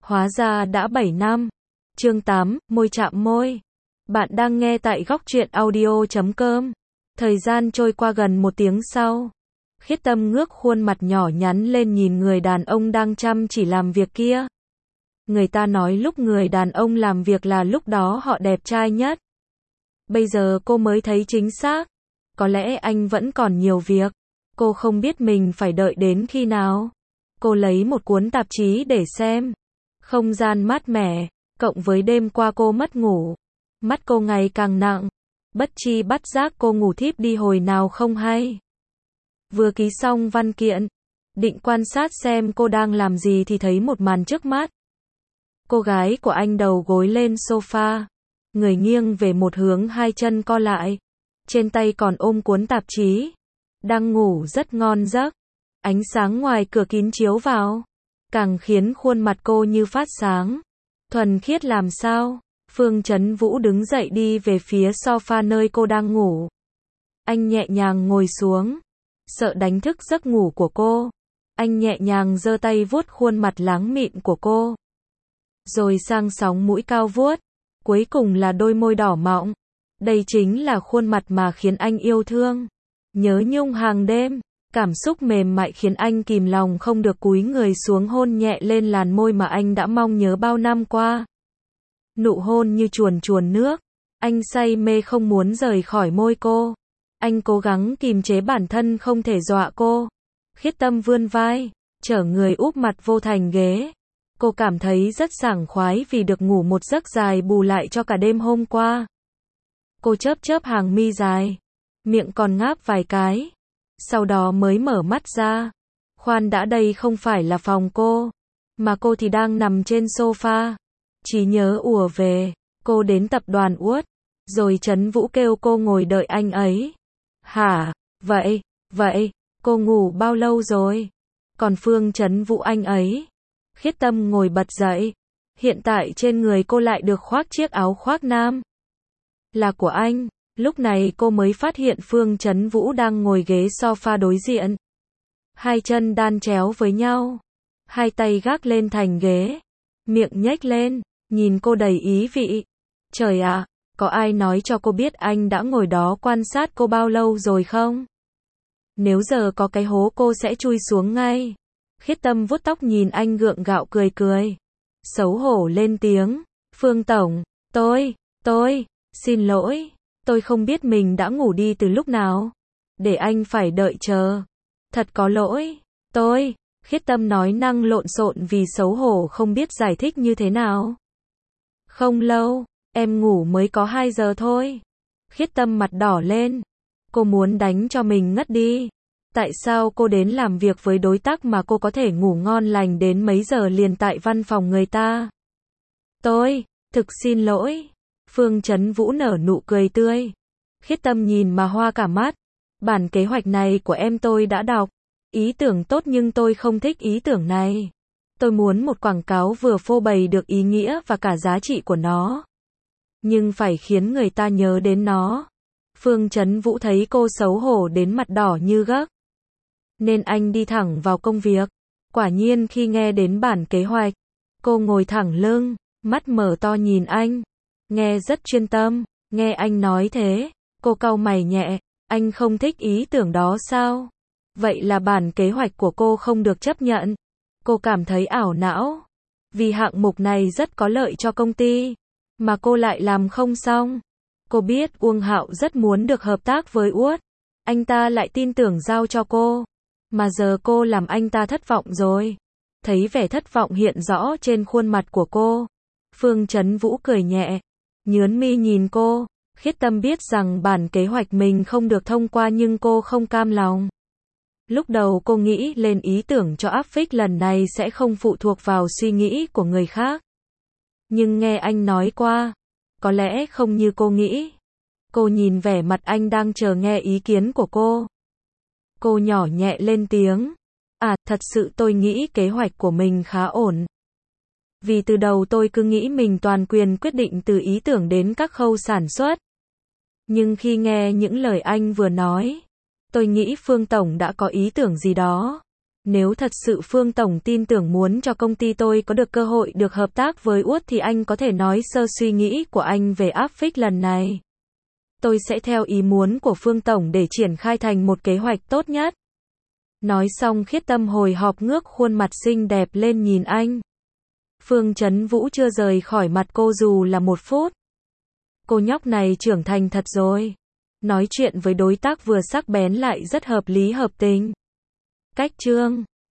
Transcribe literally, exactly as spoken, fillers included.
Hóa ra đã bảy năm. Chương tám, môi chạm môi. Bạn đang nghe tại góc truyện audio chấm com. Thời gian trôi qua gần một tiếng sau. Khiết Tâm ngước khuôn mặt nhỏ nhắn lên nhìn người đàn ông đang chăm chỉ làm việc kia. Người ta nói lúc người đàn ông làm việc là lúc đó họ đẹp trai nhất. Bây giờ cô mới thấy chính xác. Có lẽ anh vẫn còn nhiều việc. Cô không biết mình phải đợi đến khi nào. Cô lấy một cuốn tạp chí để xem. Không gian mát mẻ, cộng với đêm qua cô mất ngủ. Mắt cô ngày càng nặng. Bất chi bất giác cô ngủ thiếp đi hồi nào không hay. Vừa ký xong văn kiện, định quan sát xem cô đang làm gì thì thấy một màn trước mắt. Cô gái của anh đầu gối lên sofa, người nghiêng về một hướng, hai chân co lại, trên tay còn ôm cuốn tạp chí, đang ngủ rất ngon giấc. Ánh sáng ngoài cửa kín chiếu vào, càng khiến khuôn mặt cô như phát sáng. Thuần khiết làm sao? Phương Chấn Vũ đứng dậy đi về phía sofa nơi cô đang ngủ. Anh nhẹ nhàng ngồi xuống, sợ đánh thức giấc ngủ của cô. Anh nhẹ nhàng giơ tay vuốt khuôn mặt láng mịn của cô. Rồi sang sóng mũi cao vuốt. Cuối cùng là đôi môi đỏ mọng. Đây chính là khuôn mặt mà khiến anh yêu thương. Nhớ nhung hàng đêm. Cảm xúc mềm mại khiến anh kìm lòng không được cúi người xuống hôn nhẹ lên làn môi mà anh đã mong nhớ bao năm qua. Nụ hôn như chuồn chuồn nước. Anh say mê không muốn rời khỏi môi cô. Anh cố gắng kìm chế bản thân không thể dọa cô. Khiết Tâm vươn vai, chở người úp mặt vô thành ghế. Cô cảm thấy rất sảng khoái vì được ngủ một giấc dài bù lại cho cả đêm hôm qua. Cô chớp chớp hàng mi dài, miệng còn ngáp vài cái. Sau đó mới mở mắt ra. Khoan đã, đây không phải là phòng cô, mà cô thì đang nằm trên sofa. Trí nhớ ùa về, cô đến tập đoàn Uất, rồi Chấn Vũ kêu cô ngồi đợi anh ấy. Hả, vậy, vậy, cô ngủ bao lâu rồi? Còn Phương Chấn Vũ anh ấy? Khiết Tâm ngồi bật dậy. Hiện tại trên người cô lại được khoác chiếc áo khoác nam. Là của anh. Lúc này cô mới phát hiện Phương Chấn Vũ đang ngồi ghế sofa đối diện. Hai chân đan chéo với nhau. Hai tay gác lên thành ghế. Miệng nhếch lên, nhìn cô đầy ý vị. Trời ạ, có ai nói cho cô biết anh đã ngồi đó quan sát cô bao lâu rồi không? Nếu giờ có cái hố cô sẽ chui xuống ngay. Khiết Tâm vuốt tóc nhìn anh gượng gạo cười cười. Xấu hổ lên tiếng. Phương Tổng, tôi, tôi, xin lỗi. Tôi không biết mình đã ngủ đi từ lúc nào. Để anh phải đợi chờ. Thật có lỗi. Tôi, Khiết Tâm nói năng lộn xộn vì xấu hổ không biết giải thích như thế nào. Không lâu, em ngủ mới có hai giờ thôi. Khiết Tâm mặt đỏ lên. Cô muốn đánh cho mình ngất đi. Tại sao cô đến làm việc với đối tác mà cô có thể ngủ ngon lành đến mấy giờ liền tại văn phòng người ta? Tôi, thực xin lỗi. Phương Chấn Vũ nở nụ cười tươi. Khiết Tâm nhìn mà hoa cả mắt. Bản kế hoạch này của em tôi đã đọc. Ý tưởng tốt nhưng tôi không thích ý tưởng này. Tôi muốn một quảng cáo vừa phô bày được ý nghĩa và cả giá trị của nó. Nhưng phải khiến người ta nhớ đến nó. Phương Chấn Vũ thấy cô xấu hổ đến mặt đỏ như gấc. Nên anh đi thẳng vào công việc. Quả nhiên khi nghe đến bản kế hoạch, cô ngồi thẳng lưng, mắt mở to nhìn anh. Nghe rất chuyên tâm. Nghe anh nói thế, cô cau mày nhẹ. Anh không thích ý tưởng đó sao? Vậy là bản kế hoạch của cô không được chấp nhận. Cô cảm thấy ảo não. Vì hạng mục này rất có lợi cho công ty, mà cô lại làm không xong. Cô biết Uông Hạo rất muốn được hợp tác với Uất. Anh ta lại tin tưởng giao cho cô. Mà giờ cô làm anh ta thất vọng rồi. Thấy vẻ thất vọng hiện rõ trên khuôn mặt của cô. Phương Chấn Vũ cười nhẹ. Nhướn mi nhìn cô. Khiết Tâm biết rằng bản kế hoạch mình không được thông qua nhưng cô không cam lòng. Lúc đầu cô nghĩ lên ý tưởng cho áp phích lần này sẽ không phụ thuộc vào suy nghĩ của người khác. Nhưng nghe anh nói qua, có lẽ không như cô nghĩ. Cô nhìn vẻ mặt anh đang chờ nghe ý kiến của cô. Cô nhỏ nhẹ lên tiếng. À, thật sự tôi nghĩ kế hoạch của mình khá ổn. Vì từ đầu tôi cứ nghĩ mình toàn quyền quyết định từ ý tưởng đến các khâu sản xuất. Nhưng khi nghe những lời anh vừa nói, tôi nghĩ Phương Tổng đã có ý tưởng gì đó. Nếu thật sự Phương Tổng tin tưởng muốn cho công ty tôi có được cơ hội được hợp tác với Uất thì anh có thể nói sơ suy nghĩ của anh về áp phích lần này. Tôi sẽ theo ý muốn của Phương Tổng để triển khai thành một kế hoạch tốt nhất. Nói xong Khiết Tâm hồi hộp ngước khuôn mặt xinh đẹp lên nhìn anh. Phương Chấn Vũ chưa rời khỏi mặt cô dù là một phút. Cô nhóc này trưởng thành thật rồi. Nói chuyện với đối tác vừa sắc bén lại rất hợp lý hợp tình. Cách chương